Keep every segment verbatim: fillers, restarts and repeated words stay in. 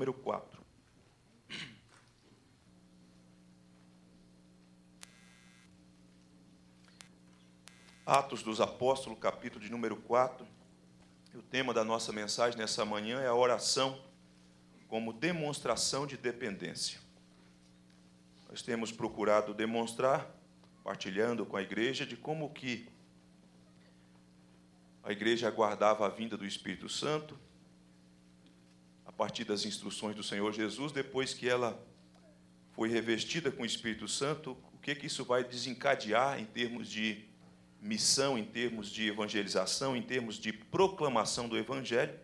número quatro. Atos dos Apóstolos, capítulo de número quatro. O tema da nossa mensagem nessa manhã é a oração como demonstração de dependência. Nós temos procurado demonstrar, partilhando com a igreja, de como que a igreja aguardava a vinda do Espírito Santo, a partir das instruções do Senhor Jesus, depois que ela foi revestida com o Espírito Santo, o que que isso vai desencadear em termos de missão, em termos de evangelização, em termos de proclamação do Evangelho.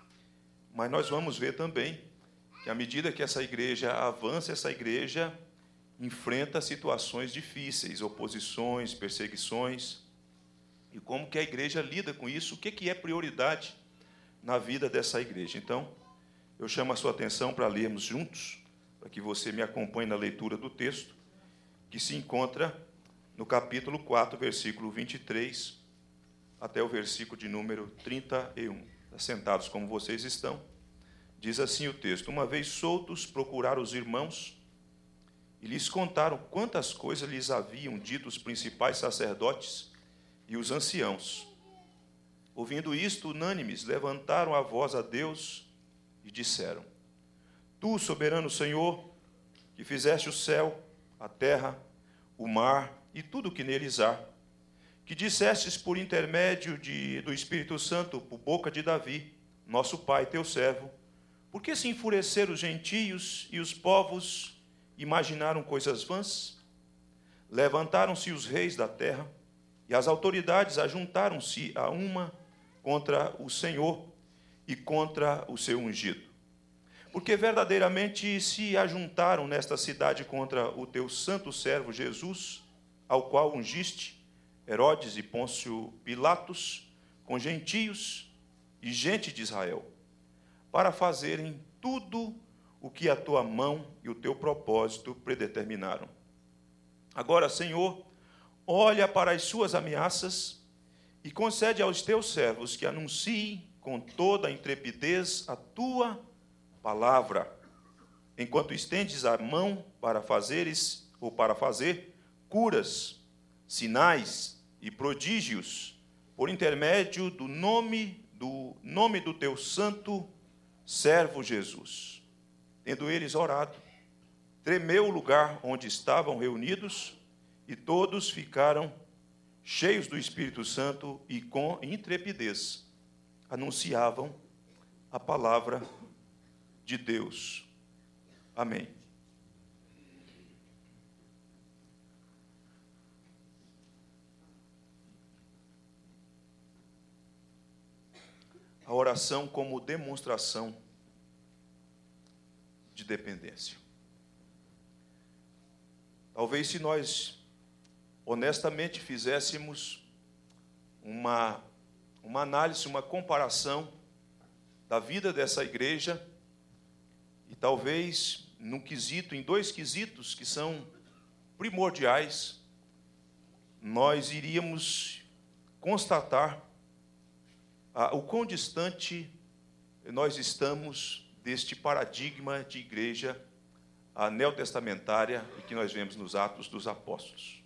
Mas nós vamos ver também que, à medida que essa igreja avança, essa igreja enfrenta situações difíceis, oposições, perseguições, e como que a igreja lida com isso, o que que é prioridade na vida dessa igreja. Então, eu chamo a sua atenção para lermos juntos, para que você me acompanhe na leitura do texto, que se encontra no capítulo quatro, versículo vinte e três, até o versículo de número trinta e um. Assentados como vocês estão, diz assim o texto: Uma vez soltos, procuraram os irmãos e lhes contaram quantas coisas lhes haviam dito os principais sacerdotes e os anciãos. Ouvindo isto, unânimes, levantaram a voz a Deus e disseram: Tu, soberano Senhor, que fizeste o céu, a terra, o mar e tudo o que neles há, que dissestes por intermédio de, do Espírito Santo, por boca de Davi, nosso pai, teu servo, por que se enfureceram os gentios e os povos imaginaram coisas vãs? Levantaram-se os reis da terra, e as autoridades ajuntaram-se a uma contra o Senhor e contra o seu ungido. Porque verdadeiramente se ajuntaram nesta cidade contra o teu santo servo Jesus, ao qual ungiste Herodes e Pôncio Pilatos, com gentios e gente de Israel, para fazerem tudo o que a tua mão e o teu propósito predeterminaram. Agora, Senhor, olha para as suas ameaças e concede aos teus servos que anunciem com toda a intrepidez a tua palavra, enquanto estendes a mão para fazeres ou para fazer curas, sinais e prodígios por intermédio do nome do nome do teu santo servo Jesus. Tendo eles orado, tremeu o lugar onde estavam reunidos, e todos ficaram cheios do Espírito Santo e com intrepidez anunciavam a palavra de Deus. Amém. A oração como demonstração de dependência. Talvez, se nós honestamente fizéssemos uma, uma análise, uma comparação da vida dessa igreja, e talvez num quesito, em dois quesitos que são primordiais, nós iríamos constatar ah, o quão distante nós estamos deste paradigma de igreja a neotestamentária e que nós vemos nos Atos dos Apóstolos.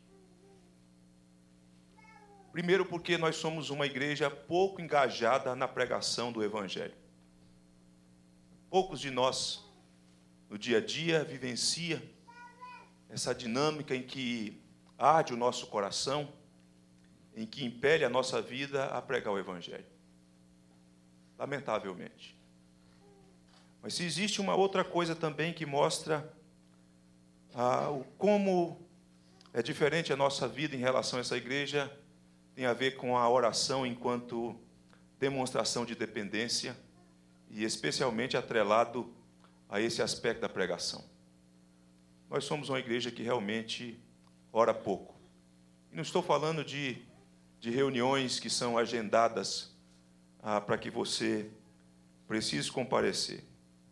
Primeiro, porque nós somos uma igreja pouco engajada na pregação do Evangelho. Poucos de nós, no dia a dia, vivencia essa dinâmica em que arde o nosso coração, em que impele a nossa vida a pregar o Evangelho. Lamentavelmente. Mas se existe uma outra coisa também que mostra ah, o, como é diferente a nossa vida em relação a essa igreja, tem a ver com a oração enquanto demonstração de dependência, e especialmente atrelado a esse aspecto da pregação. Nós somos uma igreja que realmente ora pouco. E não estou falando de, de reuniões que são agendadas ah, para que você precise comparecer.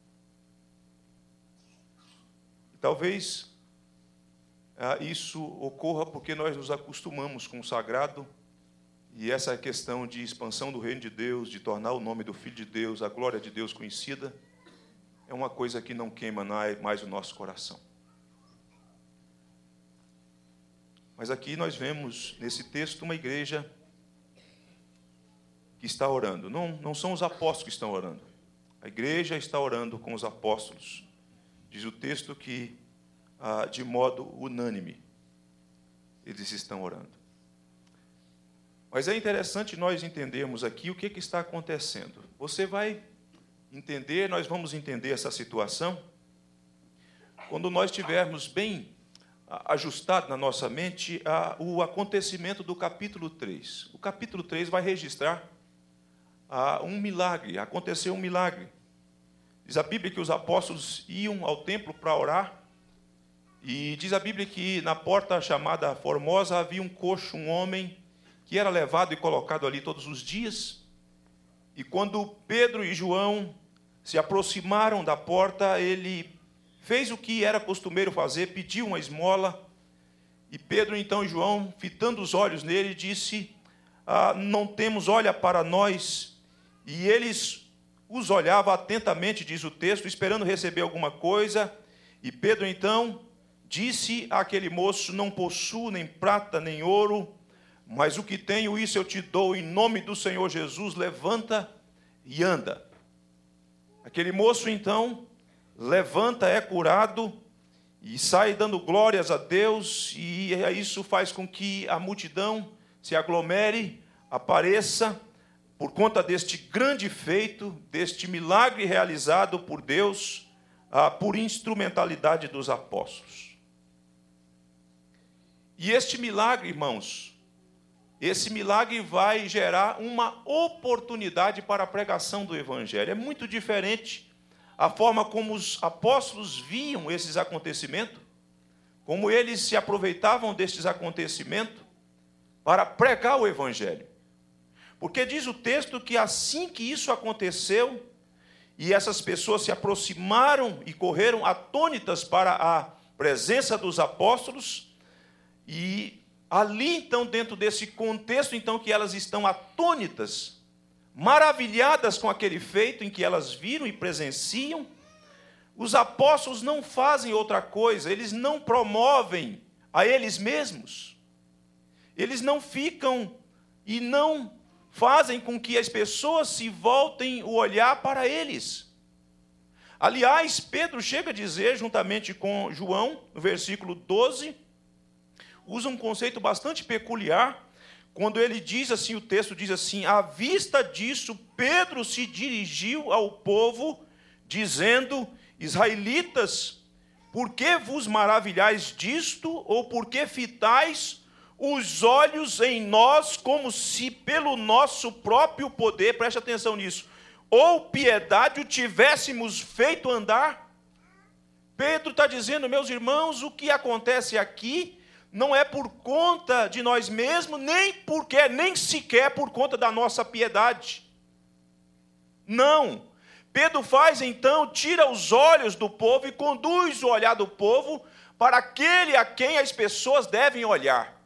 Talvez ah, isso ocorra porque nós nos acostumamos com o sagrado, e essa questão de expansão do reino de Deus, de tornar o nome do Filho de Deus, a glória de Deus conhecida, é uma coisa que não queima mais o nosso coração. Mas aqui nós vemos, nesse texto, uma igreja que está orando. Não, não são os apóstolos que estão orando. A igreja está orando com os apóstolos. Diz o texto que, ah, de modo unânime, eles estão orando. Mas é interessante nós entendermos aqui o que, que está acontecendo. Você vai entender, nós vamos entender essa situação, quando nós tivermos bem ajustado na nossa mente a, o acontecimento do capítulo três. O capítulo três vai registrar a, um milagre, aconteceu um milagre. Diz a Bíblia que os apóstolos iam ao templo para orar, e diz a Bíblia que na porta chamada Formosa havia um coxo, um homem, que era levado e colocado ali todos os dias. E quando Pedro e João se aproximaram da porta, ele fez o que era costumeiro fazer, pediu uma esmola. E Pedro, então, e João, fitando os olhos nele, disse, ah, não temos, olha para nós. E eles os olhavam atentamente, diz o texto, esperando receber alguma coisa. E Pedro, então, disse àquele moço, não possuo nem prata nem ouro, mas o que tenho, isso eu te dou, em nome do Senhor Jesus, levanta e anda. Aquele moço, então, levanta, é curado, e sai dando glórias a Deus, e isso faz com que a multidão se aglomere, apareça, por conta deste grande feito, deste milagre realizado por Deus, por instrumentalidade dos apóstolos. E este milagre, irmãos, esse milagre vai gerar uma oportunidade para a pregação do Evangelho. É muito diferente a forma como os apóstolos viam esses acontecimentos, como eles se aproveitavam destes acontecimentos para pregar o Evangelho. Porque diz o texto que assim que isso aconteceu, e essas pessoas se aproximaram e correram atônitas para a presença dos apóstolos, e ali, então, dentro desse contexto, então, que elas estão atônitas, maravilhadas com aquele feito em que elas viram e presenciam, os apóstolos não fazem outra coisa, eles não promovem a eles mesmos, eles não ficam e não fazem com que as pessoas se voltem o olhar para eles. Aliás, Pedro chega a dizer, juntamente com João, no versículo doze, usa um conceito bastante peculiar, quando ele diz assim, o texto diz assim, à vista disso, Pedro se dirigiu ao povo, dizendo, israelitas, por que vos maravilhais disto, ou por que fitais os olhos em nós, como se pelo nosso próprio poder, preste atenção nisso, ou piedade o tivéssemos feito andar? Pedro está dizendo, meus irmãos, o que acontece aqui não é por conta de nós mesmos, nem porque, nem sequer por conta da nossa piedade. Não. Pedro faz então, tira os olhos do povo e conduz o olhar do povo para aquele a quem as pessoas devem olhar.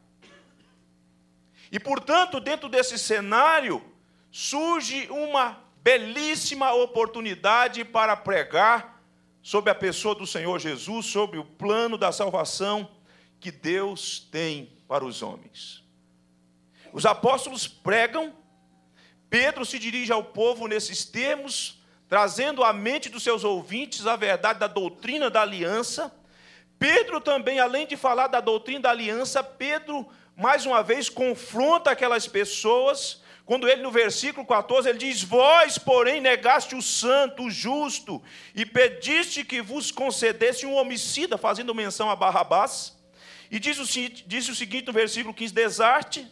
E, portanto, dentro desse cenário, surge uma belíssima oportunidade para pregar sobre a pessoa do Senhor Jesus, sobre o plano da salvação que Deus tem para os homens. Os apóstolos pregam, Pedro se dirige ao povo nesses termos, trazendo à mente dos seus ouvintes a verdade da doutrina da aliança. Pedro também, além de falar da doutrina da aliança, Pedro, mais uma vez, confronta aquelas pessoas, quando ele, no versículo quatorze, ele diz, vós, porém, negaste o santo, o justo, e pediste que vos concedesse um homicida, fazendo menção a Barrabás. E diz o, diz o seguinte no versículo quinze, desarte,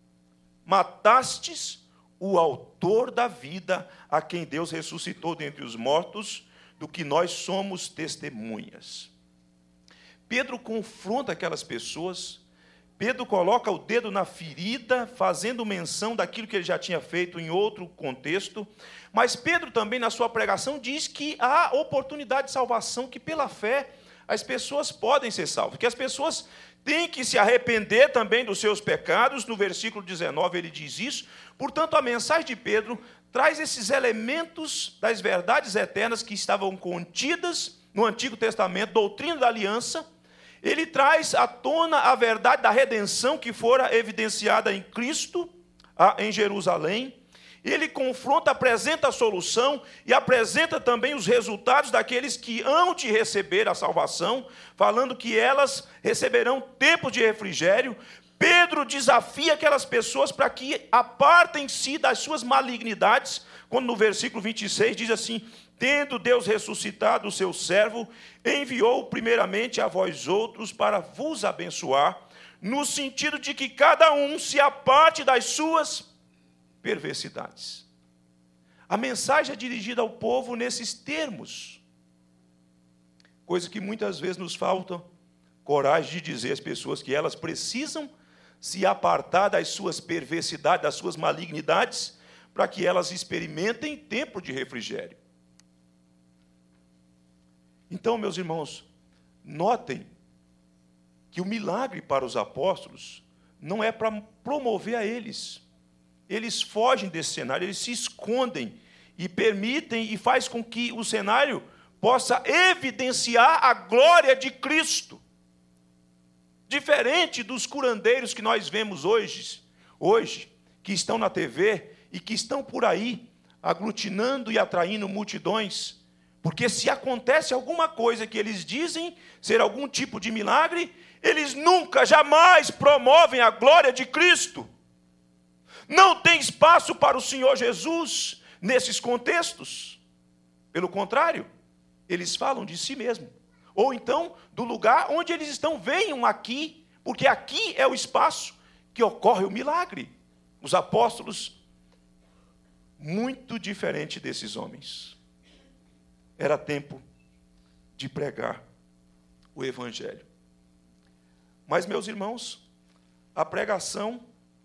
matastes o autor da vida, a quem Deus ressuscitou dentre os mortos, do que nós somos testemunhas. Pedro confronta aquelas pessoas, Pedro coloca o dedo na ferida, fazendo menção daquilo que ele já tinha feito em outro contexto, mas Pedro também, na sua pregação, diz que há oportunidade de salvação, que pela fé as pessoas podem ser salvas, que as pessoas têm que se arrepender também dos seus pecados. No versículo dezenove ele diz isso. Portanto, a mensagem de Pedro traz esses elementos das verdades eternas que estavam contidas no Antigo Testamento, doutrina da aliança. Ele traz à tona a verdade da redenção que fora evidenciada em Cristo, em Jerusalém. Ele confronta, apresenta a solução e apresenta também os resultados daqueles que hão de receber a salvação, falando que elas receberão tempo de refrigério. Pedro desafia aquelas pessoas para que apartem-se das suas malignidades, quando no versículo vinte e seis diz assim: tendo Deus ressuscitado o seu servo, enviou primeiramente a vós outros para vos abençoar, no sentido de que cada um se aparte das suas perversidades. A mensagem é dirigida ao povo nesses termos, coisa que muitas vezes nos falta coragem de dizer às pessoas que elas precisam se apartar das suas perversidades, das suas malignidades, para que elas experimentem tempo de refrigério. Então, meus irmãos, notem que o milagre para os apóstolos não é para promover a eles. Eles fogem desse cenário, eles se escondem e permitem e faz com que o cenário possa evidenciar a glória de Cristo. Diferente dos curandeiros que nós vemos hoje, hoje, que estão na T V e que estão por aí aglutinando e atraindo multidões, porque se acontece alguma coisa que eles dizem ser algum tipo de milagre, eles nunca, jamais promovem a glória de Cristo. Não tem espaço para o Senhor Jesus nesses contextos. Pelo contrário, eles falam de si mesmo. Ou então, do lugar onde eles estão, venham aqui, porque aqui é o espaço que ocorre o milagre. Os apóstolos, muito diferente desses homens. Era tempo de pregar o Evangelho. Mas, meus irmãos, a pregação,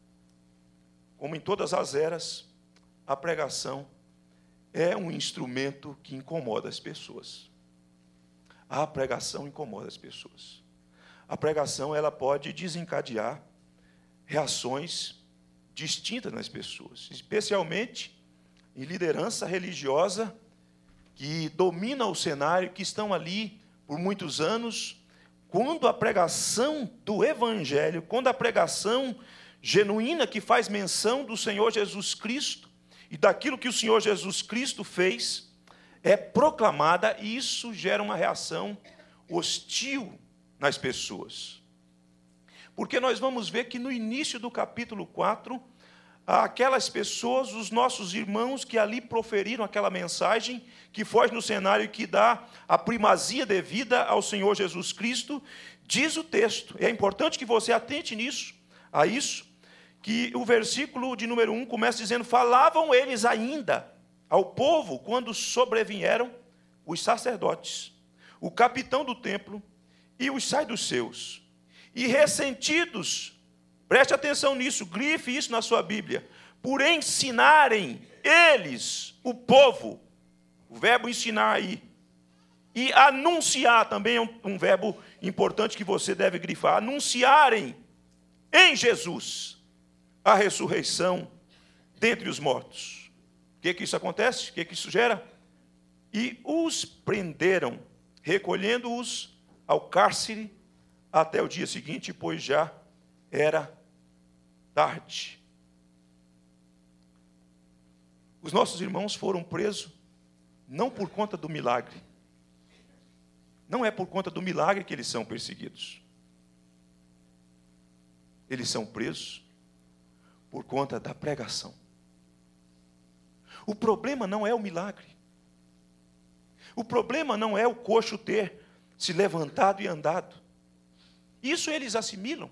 como em todas as eras, a pregação é um instrumento que incomoda as pessoas. A pregação incomoda as pessoas. A pregação, ela pode desencadear reações distintas nas pessoas, especialmente em liderança religiosa que domina o cenário, que estão ali por muitos anos. Quando a pregação do Evangelho, quando a pregação genuína que faz menção do Senhor Jesus Cristo e daquilo que o Senhor Jesus Cristo fez, é proclamada, e isso gera uma reação hostil nas pessoas. Porque nós vamos ver que no início do capítulo quatro, aquelas pessoas, os nossos irmãos que ali proferiram aquela mensagem, que foge no cenário que dá a primazia devida ao Senhor Jesus Cristo, diz o texto, é importante que você atente nisso, a isso, que o versículo de número um começa dizendo: falavam eles ainda ao povo quando sobrevieram os sacerdotes, o capitão do templo e os saduceus, e ressentidos, preste atenção nisso, grife isso na sua Bíblia, por ensinarem eles, o povo, o verbo ensinar aí, e anunciar também é um, um verbo importante que você deve grifar, anunciarem em Jesus a ressurreição dentre os mortos. O que que isso acontece? O que que isso gera? E os prenderam, recolhendo-os ao cárcere até o dia seguinte, pois já era tarde. Os nossos irmãos foram presos não por conta do milagre. Não é por conta do milagre que eles são perseguidos. Eles são presos por conta da pregação. O problema não é o milagre. O problema não é o coxo ter se levantado e andado. Isso eles assimilam.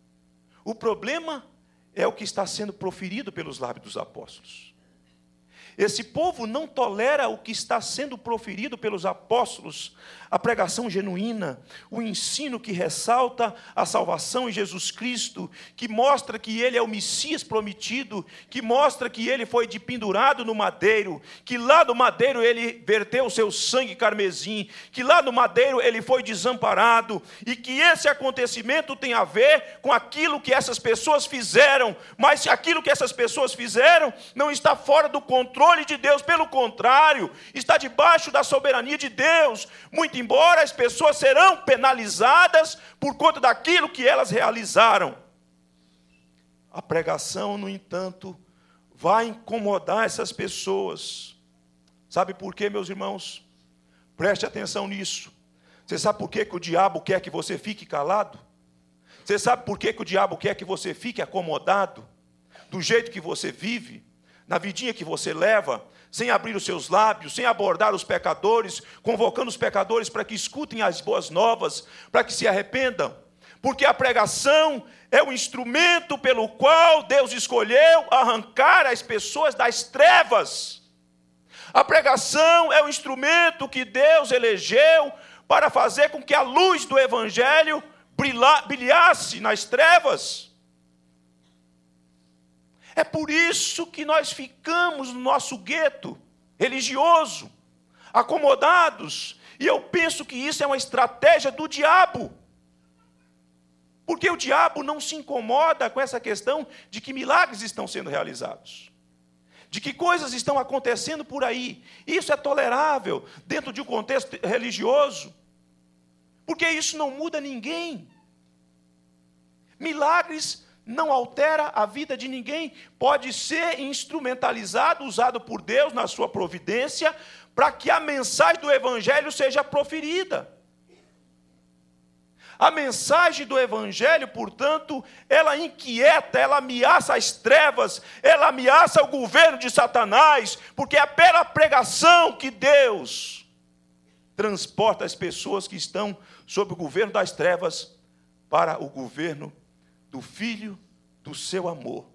O problema é o que está sendo proferido pelos lábios dos apóstolos. Esse povo não tolera o que está sendo proferido pelos apóstolos, a pregação genuína, o ensino que ressalta a salvação em Jesus Cristo, que mostra que Ele é o Messias prometido, que mostra que Ele foi dependurado no madeiro, que lá no madeiro Ele verteu o seu sangue carmesim, que lá no madeiro Ele foi desamparado, e que esse acontecimento tem a ver com aquilo que essas pessoas fizeram, mas se aquilo que essas pessoas fizeram não está fora do controle de Deus, pelo contrário, está debaixo da soberania de Deus, muito embora as pessoas serão penalizadas por conta daquilo que elas realizaram. A pregação, no entanto, vai incomodar essas pessoas. Sabe por quê, meus irmãos? Preste atenção nisso. Você sabe por quê que o diabo quer que você fique calado? Você sabe por quê que o diabo quer que você fique acomodado? Do jeito que você vive, na vidinha que você leva, sem abrir os seus lábios, sem abordar os pecadores, convocando os pecadores para que escutem as boas novas, para que se arrependam. Porque a pregação é o instrumento pelo qual Deus escolheu arrancar as pessoas das trevas. A pregação é o instrumento que Deus elegeu para fazer com que a luz do Evangelho brilhasse nas trevas. É por isso que nós ficamos no nosso gueto religioso, acomodados, e eu penso que isso é uma estratégia do diabo. Porque o diabo não se incomoda com essa questão de que milagres estão sendo realizados, de que coisas estão acontecendo por aí. Isso é tolerável dentro de um contexto religioso, porque isso não muda ninguém. Milagres não altera a vida de ninguém, pode ser instrumentalizado, usado por Deus na sua providência, para que a mensagem do Evangelho seja proferida. A mensagem do Evangelho, portanto, ela inquieta, ela ameaça as trevas, ela ameaça o governo de Satanás, porque é pela pregação que Deus transporta as pessoas que estão sob o governo das trevas para o governo do Filho do seu amor.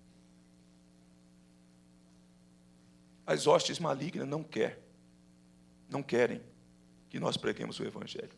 As hostes malignas não querem, não querem que nós preguemos o Evangelho.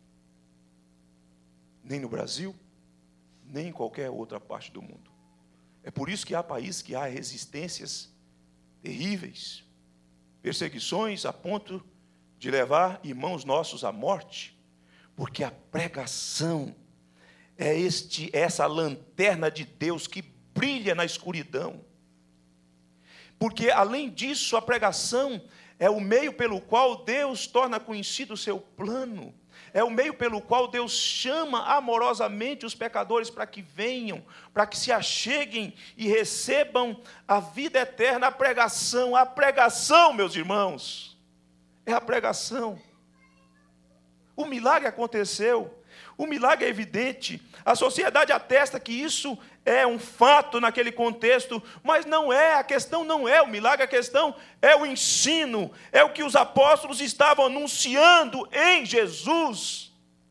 Nem no Brasil, nem em qualquer outra parte do mundo. É por isso que há países que há resistências terríveis, perseguições a ponto de levar irmãos nossos à morte, porque a pregação é este, essa lanterna de Deus que brilha na escuridão. Porque, além disso, a pregação é o meio pelo qual Deus torna conhecido o seu plano. É o meio pelo qual Deus chama amorosamente os pecadores para que venham, para que se acheguem e recebam a vida eterna. A pregação, a pregação, meus irmãos, é a pregação. O milagre aconteceu. O milagre é evidente, a sociedade atesta que isso é um fato naquele contexto, mas não é, a questão não é o milagre, a questão é o ensino, é o que os apóstolos estavam anunciando em Jesus.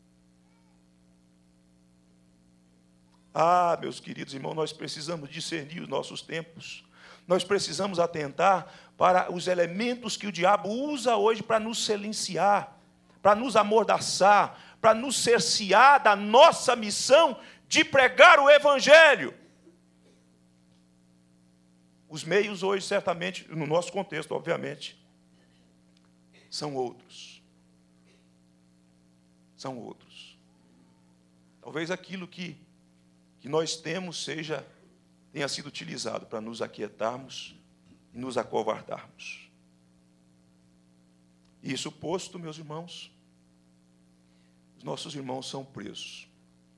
Ah, meus queridos irmãos, nós precisamos discernir os nossos tempos, nós precisamos atentar para os elementos que o diabo usa hoje para nos silenciar, para nos amordaçar, para nos cercear da nossa missão de pregar o Evangelho. Os meios hoje, certamente, no nosso contexto, obviamente, são outros. São outros. Talvez aquilo que, que nós temos seja, tenha sido utilizado para nos aquietarmos e nos acovardarmos. Isso posto, meus irmãos, nossos irmãos são presos.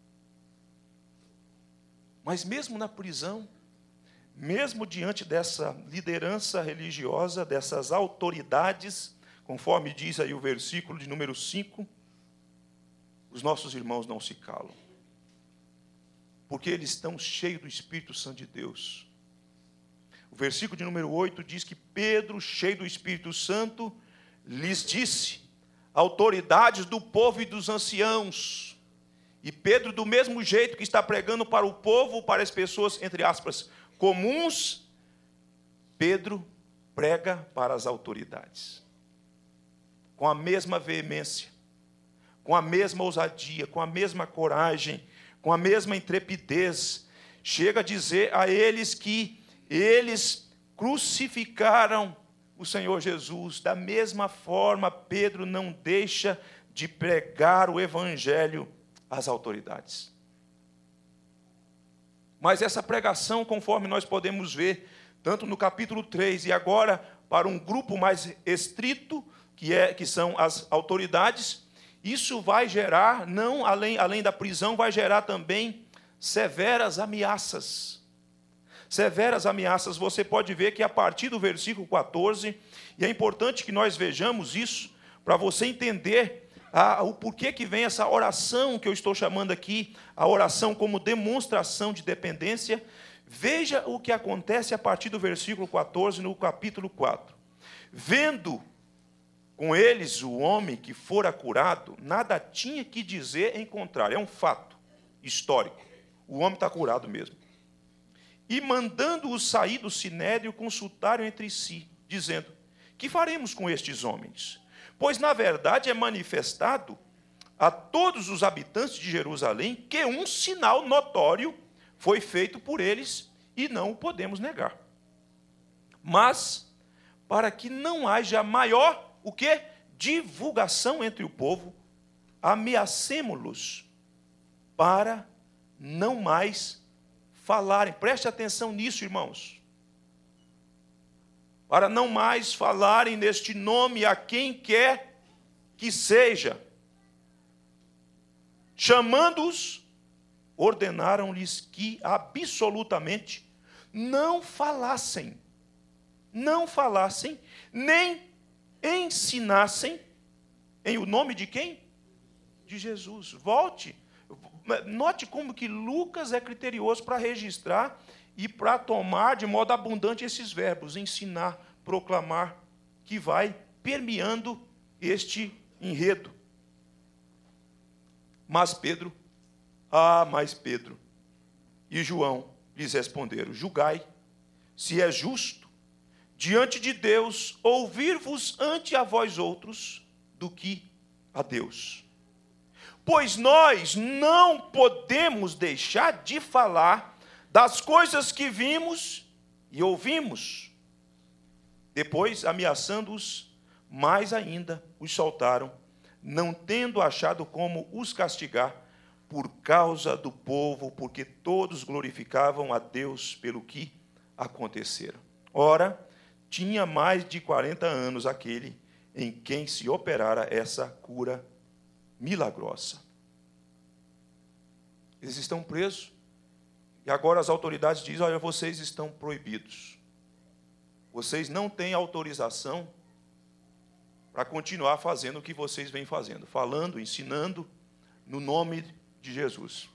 Mas mesmo na prisão, mesmo diante dessa liderança religiosa, dessas autoridades, conforme diz aí o versículo de número cinco, os nossos irmãos não se calam, porque eles estão cheios do Espírito Santo de Deus. O versículo de número oito diz que Pedro, cheio do Espírito Santo, lhes disse: autoridades do povo e dos anciãos. E Pedro, do mesmo jeito que está pregando para o povo, para as pessoas, entre aspas, comuns, Pedro prega para as autoridades. Com a mesma veemência, com a mesma ousadia, com a mesma coragem, com a mesma intrepidez, chega a dizer a eles que eles crucificaram o Senhor Jesus. Da mesma forma, Pedro não deixa de pregar o evangelho às autoridades. Mas essa pregação, conforme nós podemos ver, tanto no capítulo três e agora para um grupo mais estrito, que, é, que são as autoridades, isso vai gerar, não além, além da prisão, vai gerar também severas ameaças. Severas ameaças, você pode ver que a partir do versículo quatorze, e é importante que nós vejamos isso, para você entender ah, o porquê que vem essa oração, que eu estou chamando aqui, a oração como demonstração de dependência. Veja o que acontece a partir do versículo quatorze, no capítulo quatro. Vendo com eles o homem que fora curado, nada tinha que dizer em contrário. É um fato histórico. O homem está curado mesmo. E mandando-os sair do sinédrio, consultaram entre si, dizendo: que faremos com estes homens? Pois, na verdade, é manifestado a todos os habitantes de Jerusalém que um sinal notório foi feito por eles e não o podemos negar. Mas, para que não haja maior, o quê? Divulgação entre o povo, ameacemo-los para não mais falarem. Preste atenção nisso, irmãos. Para não mais falarem neste nome a quem quer que seja. Chamando-os, ordenaram-lhes que absolutamente não falassem, não falassem, nem ensinassem em o nome de quem? De Jesus. Volte. Note como que Lucas é criterioso para registrar e para tomar de modo abundante esses verbos, ensinar, proclamar, que vai permeando este enredo. Mas Pedro, ah, mas Pedro e João lhes responderam: julgai se é justo diante de Deus ouvir-vos ante a vós outros do que a Deus. Pois nós não podemos deixar de falar das coisas que vimos e ouvimos. Depois, ameaçando-os mais ainda, os soltaram, não tendo achado como os castigar por causa do povo, porque todos glorificavam a Deus pelo que acontecera. Ora, tinha mais de quarenta anos aquele em quem se operara essa cura milagrosa. Eles estão presos, e agora as autoridades dizem: olha, vocês estão proibidos. Vocês não têm autorização para continuar fazendo o que vocês vêm fazendo, falando, ensinando no nome de Jesus.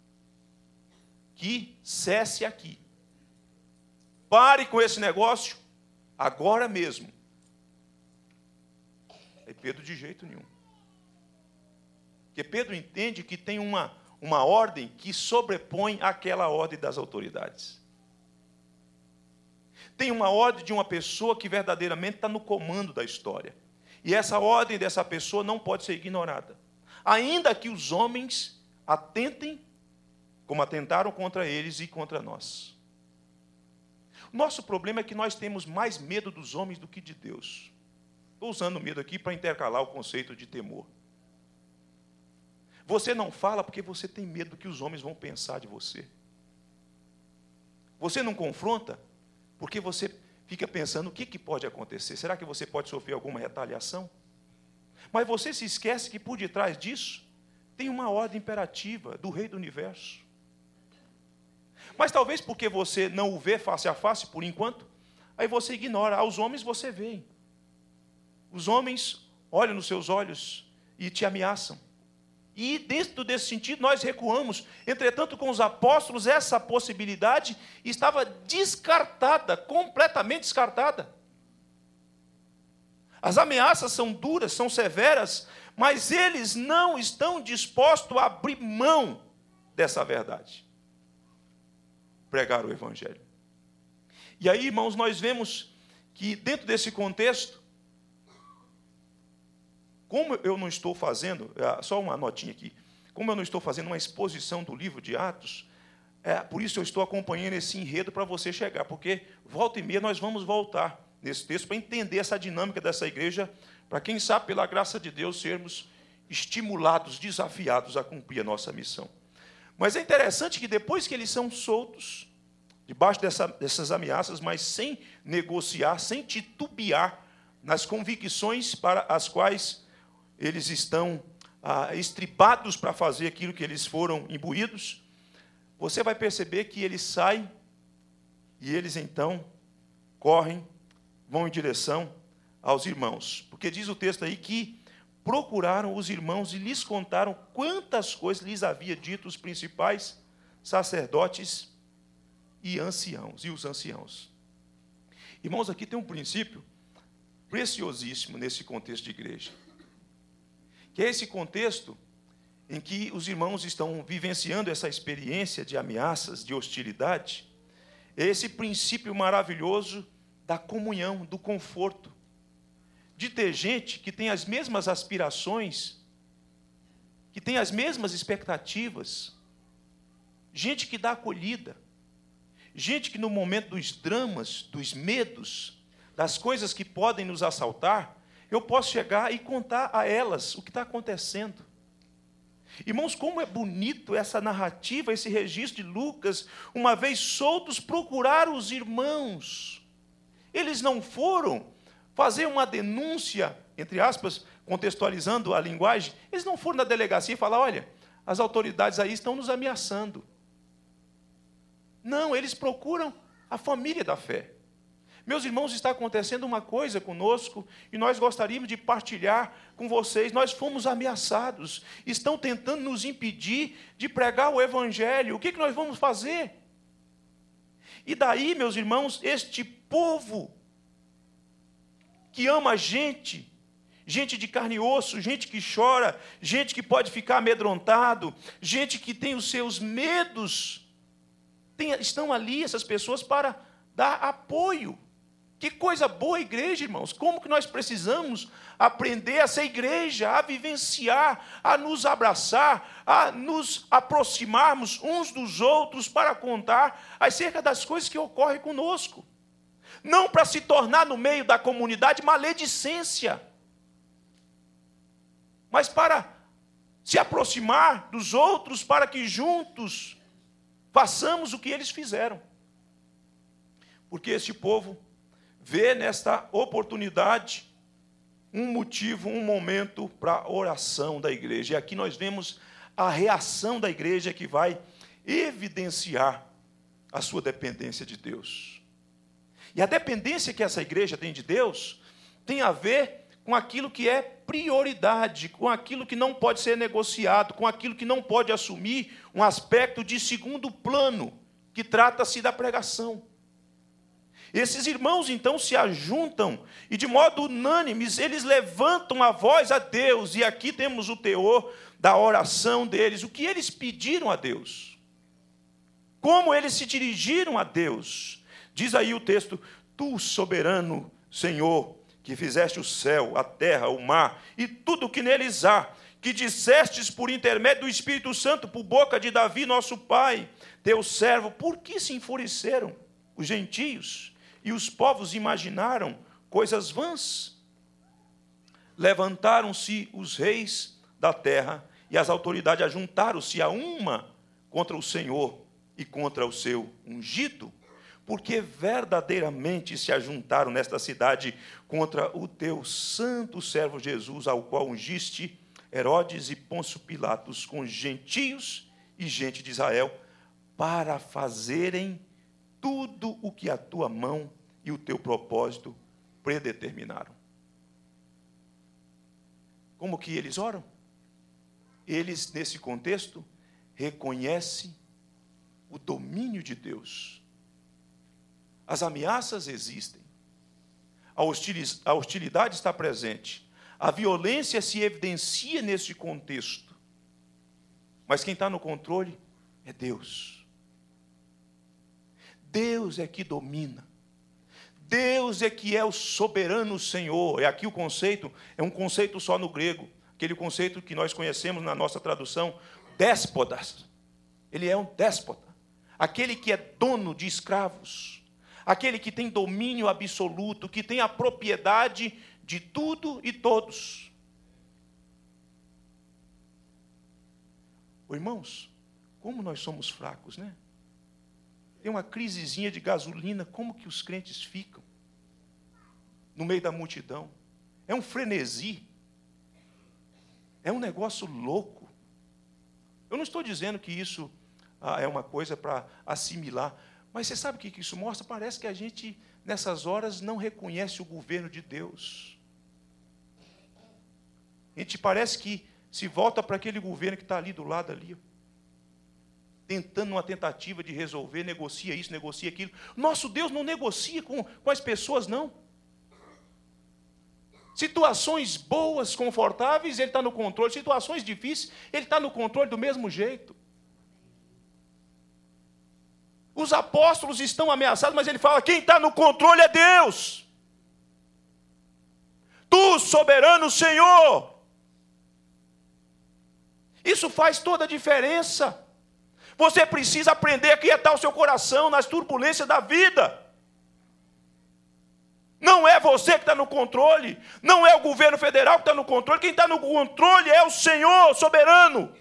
Que cesse aqui. Pare com esse negócio agora mesmo. E Pedro de jeito nenhum. Porque Pedro entende que tem uma, uma ordem que sobrepõe aquela ordem das autoridades. Tem uma ordem de uma pessoa que verdadeiramente está no comando da história. E essa ordem dessa pessoa não pode ser ignorada. Ainda que os homens atentem, como atentaram contra eles e contra nós. Nosso problema é que nós temos mais medo dos homens do que de Deus. Estou usando o medo aqui para intercalar o conceito de temor. Você não fala porque você tem medo do que os homens vão pensar de você. Você não confronta porque você fica pensando o que, que pode acontecer. Será que você pode sofrer alguma retaliação? Mas você se esquece que por detrás disso tem uma ordem imperativa do Rei do Universo. Mas talvez porque você não o vê face a face por enquanto, aí você ignora. Aos homens você vê. Os homens olham nos seus olhos e te ameaçam. E dentro desse sentido nós recuamos. Entretanto, com os apóstolos, essa possibilidade estava descartada, completamente descartada. As ameaças são duras, são severas, mas eles não estão dispostos a abrir mão dessa verdade. Pregar o Evangelho. E aí, irmãos, nós vemos que dentro desse contexto, como eu não estou fazendo, só uma notinha aqui, como eu não estou fazendo uma exposição do livro de Atos, é, por isso eu estou acompanhando esse enredo para você chegar, porque volta e meia nós vamos voltar nesse texto para entender essa dinâmica dessa igreja, para quem sabe, pela graça de Deus, sermos estimulados, desafiados a cumprir a nossa missão. Mas é interessante que depois que eles são soltos, debaixo dessa, dessas ameaças, mas sem negociar, sem titubear nas convicções para as quais eles estão ah, estripados para fazer aquilo que eles foram imbuídos, você vai perceber que eles saem e eles então correm, vão em direção aos irmãos. Porque diz o texto aí que procuraram os irmãos e lhes contaram quantas coisas lhes havia dito os principais sacerdotes e anciãos, e os anciãos. Irmãos, aqui tem um princípio preciosíssimo nesse contexto de igreja, que é esse contexto em que os irmãos estão vivenciando essa experiência de ameaças, de hostilidade, é esse princípio maravilhoso da comunhão, do conforto, de ter gente que tem as mesmas aspirações, que tem as mesmas expectativas, gente que dá acolhida, gente que no momento dos dramas, dos medos, das coisas que podem nos assaltar, eu posso chegar e contar a elas o que está acontecendo. Irmãos, como é bonito essa narrativa, esse registro de Lucas, uma vez soltos, procuraram os irmãos. Eles não foram fazer uma denúncia, entre aspas, contextualizando a linguagem, eles não foram na delegacia e falar, olha, as autoridades aí estão nos ameaçando. Não, eles procuram a família da fé. Meus irmãos, está acontecendo uma coisa conosco e nós gostaríamos de partilhar com vocês. Nós fomos ameaçados, estão tentando nos impedir de pregar o evangelho. O que, que nós vamos fazer? E daí, meus irmãos, este povo que ama a gente, gente de carne e osso, gente que chora, gente que pode ficar amedrontado, gente que tem os seus medos, tem, estão ali, essas pessoas, para dar apoio. Que coisa boa, igreja, irmãos. Como que nós precisamos aprender a ser igreja, a vivenciar, a nos abraçar, a nos aproximarmos uns dos outros para contar acerca das coisas que ocorrem conosco. Não para se tornar no meio da comunidade maledicência, mas para se aproximar dos outros, para que juntos façamos o que eles fizeram. Porque este povo vê nesta oportunidade um motivo, um momento para a oração da igreja. E aqui nós vemos a reação da igreja que vai evidenciar a sua dependência de Deus. E a dependência que essa igreja tem de Deus tem a ver com aquilo que é prioridade, com aquilo que não pode ser negociado, com aquilo que não pode assumir um aspecto de segundo plano, que trata-se da pregação. Esses irmãos, então, se ajuntam e, de modo unânime, eles levantam a voz a Deus. E aqui temos o teor da oração deles. O que eles pediram a Deus? Como eles se dirigiram a Deus? Diz aí o texto, tu, soberano Senhor, que fizeste o céu, a terra, o mar e tudo o que neles há, que dissestes por intermédio do Espírito Santo, por boca de Davi, nosso pai, teu servo, por que se enfureceram os gentios? E os povos imaginaram coisas vãs. Levantaram-se os reis da terra e as autoridades ajuntaram-se a uma contra o Senhor e contra o seu ungido, porque verdadeiramente se ajuntaram nesta cidade contra o teu santo servo Jesus, ao qual ungiste Herodes e Pôncio Pilatos com gentios e gente de Israel, para fazerem tudo o que a tua mão e o teu propósito predeterminaram. Como que eles oram? Eles, nesse contexto, reconhecem o domínio de Deus. As ameaças existem. A hostilidade está presente. A violência se evidencia nesse contexto. Mas quem está no controle é Deus. Deus é que domina. Deus é que é o soberano Senhor. É aqui o conceito, é um conceito só no grego. Aquele conceito que nós conhecemos na nossa tradução, déspotas. Ele é um déspota. Aquele que é dono de escravos. Aquele que tem domínio absoluto, que tem a propriedade de tudo e todos. Oh, irmãos, como nós somos fracos, né? Tem uma crisezinha de gasolina, como que os crentes ficam? No meio da multidão. É um frenesi. É um negócio louco. Eu não estou dizendo que isso ah, é uma coisa para assimilar, mas você sabe o que isso mostra? Parece que a gente, nessas horas, não reconhece o governo de Deus. A gente parece que se volta para aquele governo que está ali do lado, ali, tentando uma tentativa de resolver, negocia isso, negocia aquilo. Nosso Deus não negocia com, com as pessoas, não. Situações boas, confortáveis, Ele está no controle. Situações difíceis, Ele está no controle do mesmo jeito. Os apóstolos estão ameaçados, mas Ele fala, quem está no controle é Deus. Tu, soberano Senhor. Isso faz toda a diferença. Você precisa aprender a quietar o seu coração nas turbulências da vida. Não é você que está no controle. Não é o governo federal que está no controle. Quem está no controle é o Senhor soberano.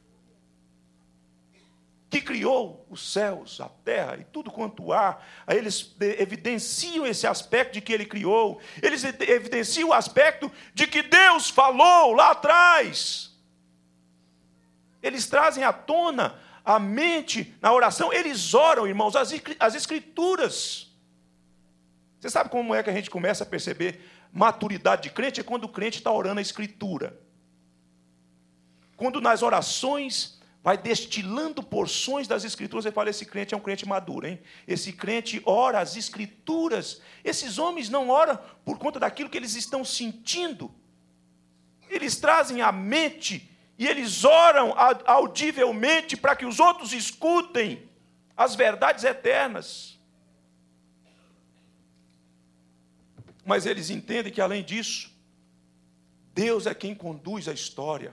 Que criou os céus, a terra e tudo quanto há. Aí eles evidenciam esse aspecto de que Ele criou. Eles evidenciam o aspecto de que Deus falou lá atrás. Eles trazem à tona a mente na oração. Eles oram, irmãos, as, as escrituras. Você sabe como é que a gente começa a perceber maturidade de crente? É quando o crente está orando a escritura. Quando nas orações vai destilando porções das escrituras, você fala, esse crente é um crente maduro, hein? Esse crente ora as escrituras. Esses homens não oram por conta daquilo que eles estão sentindo. Eles trazem à mente e eles oram audivelmente para que os outros escutem as verdades eternas. Mas eles entendem que, além disso, Deus é quem conduz a história.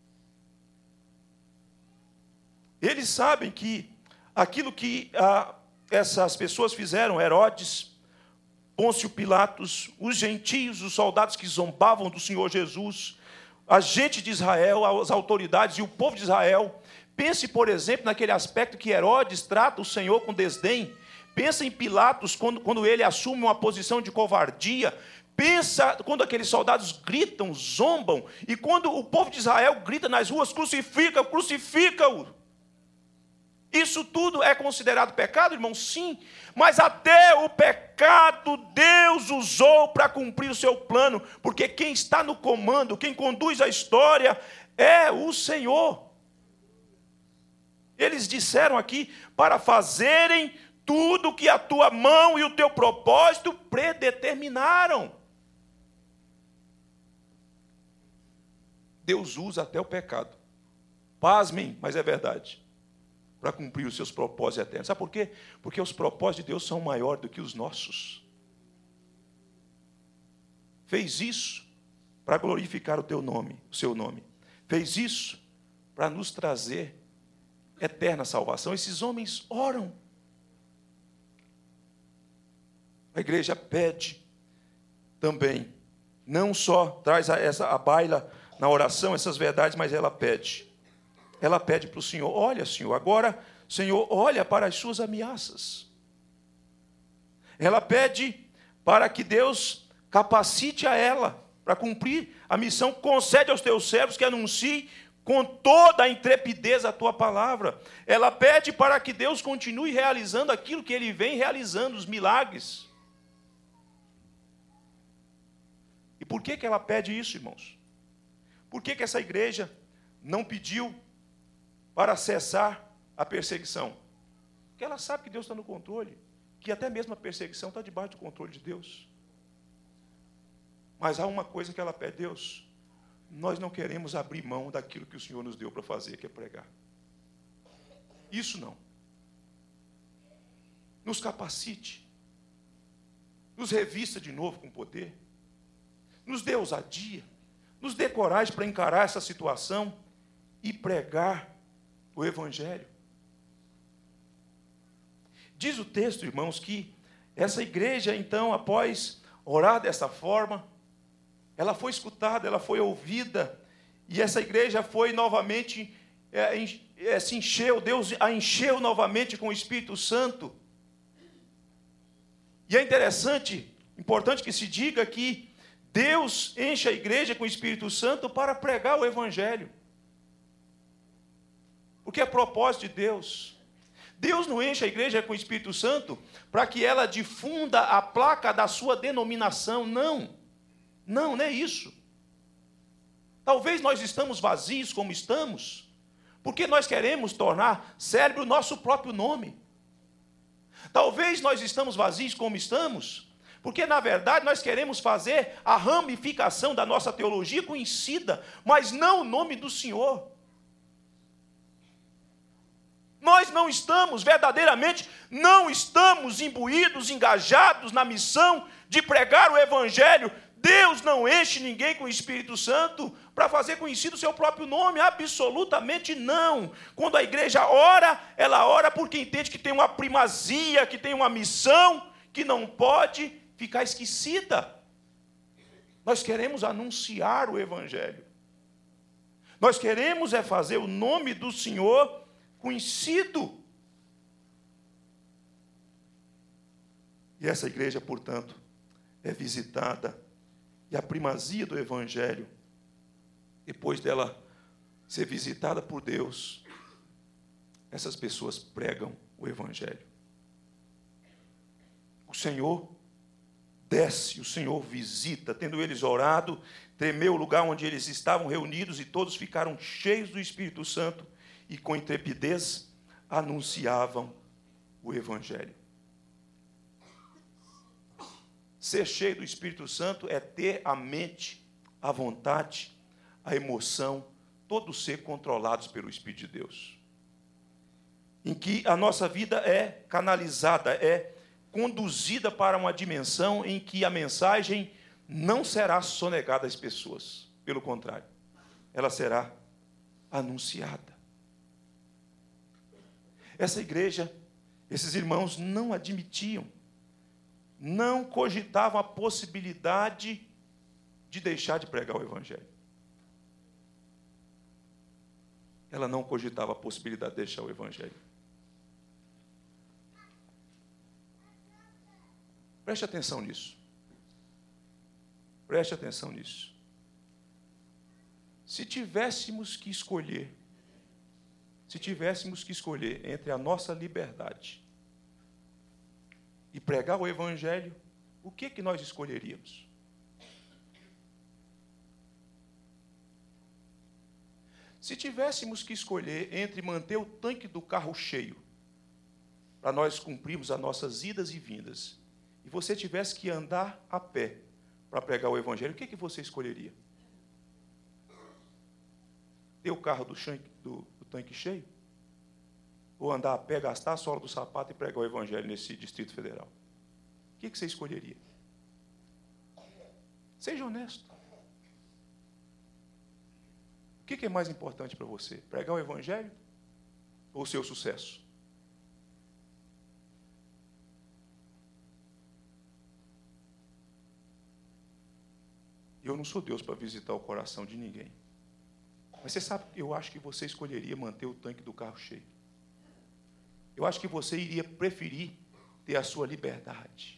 Eles sabem que aquilo que ah, essas pessoas fizeram, Herodes, Pôncio Pilatos, os gentios, os soldados que zombavam do Senhor Jesus, a gente de Israel, as autoridades e o povo de Israel. Pense, por exemplo, naquele aspecto que Herodes trata o Senhor com desdém. Pensa em Pilatos, quando, quando ele assume uma posição de covardia. Pensa quando aqueles soldados gritam, zombam. E quando o povo de Israel grita nas ruas, crucifica, crucifica-o. Isso tudo é considerado pecado, irmão? Sim. Mas até o pecado Deus usou para cumprir o seu plano. Porque quem está no comando, quem conduz a história é o Senhor. Eles disseram aqui, para fazerem tudo o que a tua mão e o teu propósito predeterminaram. Deus usa até o pecado. Pasmem, mas é verdade. Para cumprir os seus propósitos eternos. Sabe por quê? Porque os propósitos de Deus são maiores do que os nossos. Fez isso para glorificar o teu nome, o seu nome. Fez isso para nos trazer eterna salvação. Esses homens oram. A igreja pede também, não só traz a, essa, a baila na oração, essas verdades, mas ela pede. Ela pede para o Senhor, olha, Senhor, agora, Senhor, olha para as suas ameaças. Ela pede para que Deus capacite a ela para cumprir a missão. Concede aos teus servos que anunciem com toda a intrepidez a tua palavra. Ela pede para que Deus continue realizando aquilo que Ele vem realizando, os milagres. E por que que ela pede isso, irmãos? Por que que essa igreja não pediu para cessar a perseguição? Porque ela sabe que Deus está no controle, que até mesmo a perseguição está debaixo do controle de Deus. Mas há uma coisa que ela pede, Deus, nós não queremos abrir mão daquilo que o Senhor nos deu para fazer, que é pregar. Isso não. Nos capacite. nos revista de novo com poder, nos dê ousadia, nos dê coragem para encarar essa situação e pregar o Evangelho. Diz o texto, irmãos, que essa igreja, então, após orar dessa forma, ela foi escutada, ela foi ouvida, e essa igreja foi novamente, é, é, se encheu, Deus a encheu novamente com o Espírito Santo. E é interessante, importante que se diga que Deus enche a igreja com o Espírito Santo para pregar o Evangelho. Porque é propósito de Deus. Deus não enche a igreja com o Espírito Santo para que ela difunda a placa da sua denominação. Não. Não, não é isso. Talvez nós estamos vazios como estamos, porque nós queremos tornar célebre o nosso próprio nome. Talvez nós estamos vazios como estamos, porque na verdade nós queremos fazer a ramificação da nossa teologia conhecida, mas não o nome do Senhor. Nós não estamos verdadeiramente, não estamos imbuídos, engajados na missão de pregar o Evangelho. Deus não enche ninguém com o Espírito Santo para fazer conhecido o seu próprio nome, absolutamente não. Quando a igreja ora, ela ora porque entende que tem uma primazia, que tem uma missão, que não pode ficar esquecida. Nós queremos anunciar o Evangelho. Nós queremos é fazer o nome do Senhor conhecido. E essa igreja, portanto, é visitada. E a primazia do Evangelho, depois dela ser visitada por Deus, essas pessoas pregam o Evangelho. O Senhor desce, o Senhor visita. Tendo eles orado, tremeu o lugar onde eles estavam reunidos e todos ficaram cheios do Espírito Santo e com intrepidez anunciavam o Evangelho. Ser cheio do Espírito Santo é ter a mente, a vontade, a emoção, todo ser controlados pelo Espírito de Deus. Em que a nossa vida é canalizada, é conduzida para uma dimensão em que a mensagem não será sonegada às pessoas. Pelo contrário, ela será anunciada. Essa igreja, esses irmãos não admitiam, não cogitavam a possibilidade de deixar de pregar o Evangelho. Ela não cogitava a possibilidade de deixar o Evangelho. Preste atenção nisso. Preste atenção nisso. Se tivéssemos que escolher, se tivéssemos que escolher entre a nossa liberdade e pregar o Evangelho, o que que nós escolheríamos? Se tivéssemos que escolher entre manter o tanque do carro cheio, para nós cumprirmos as nossas idas e vindas, e você tivesse que andar a pé para pregar o Evangelho, o que que você escolheria? Ter o carro do, chanque, do, do tanque cheio? Ou andar a pé, gastar a sola do sapato e pregar o Evangelho nesse Distrito Federal? O que que você escolheria? Seja honesto. O que que é mais importante para você? Pregar o Evangelho ou o seu sucesso? Eu não sou Deus para visitar o coração de ninguém. Mas você sabe, eu acho que você escolheria manter o tanque do carro cheio. Eu acho que você iria preferir ter a sua liberdade.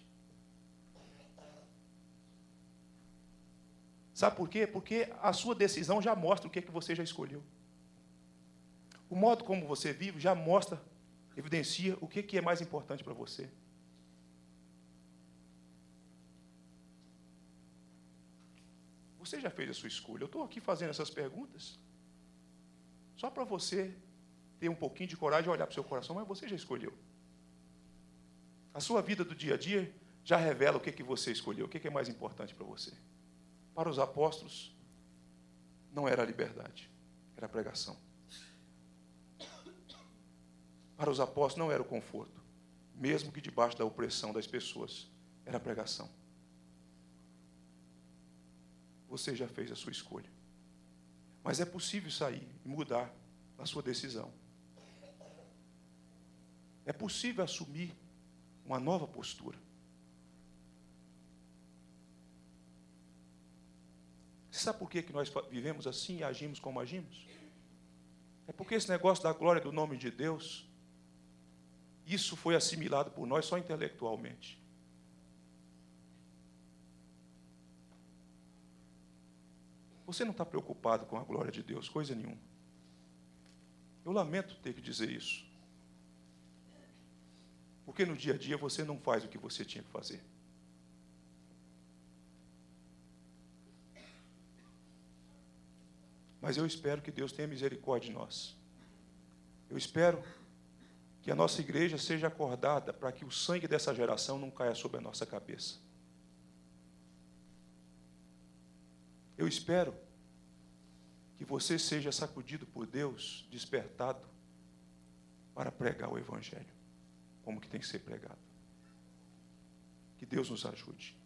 Sabe por quê? Porque a sua decisão já mostra o que é que você já escolheu. O modo como você vive já mostra, evidencia o que que é mais importante para você. Você já fez a sua escolha. Eu estou aqui fazendo essas perguntas só para você ter um pouquinho de coragem de olhar para o seu coração, mas você já escolheu. A sua vida do dia a dia já revela o que que você escolheu, o que que é mais importante para você. Para os apóstolos, não era a liberdade, era a pregação. Para os apóstolos, não era o conforto, mesmo que debaixo da opressão das pessoas, era a pregação. Você já fez a sua escolha. Mas é possível sair e mudar a sua decisão. É possível assumir uma nova postura. Você sabe por que que nós vivemos assim e agimos como agimos? É porque esse negócio da glória do nome de Deus, isso foi assimilado por nós só intelectualmente. Você não está preocupado com a glória de Deus, coisa nenhuma. Eu lamento ter que dizer isso. Porque no dia a dia você não faz o que você tinha que fazer. Mas eu espero que Deus tenha misericórdia de nós. Eu espero que a nossa igreja seja acordada para que o sangue dessa geração não caia sobre a nossa cabeça. Eu espero que você seja sacudido por Deus, despertado para pregar o Evangelho, como que tem que ser pregado. Que Deus nos ajude.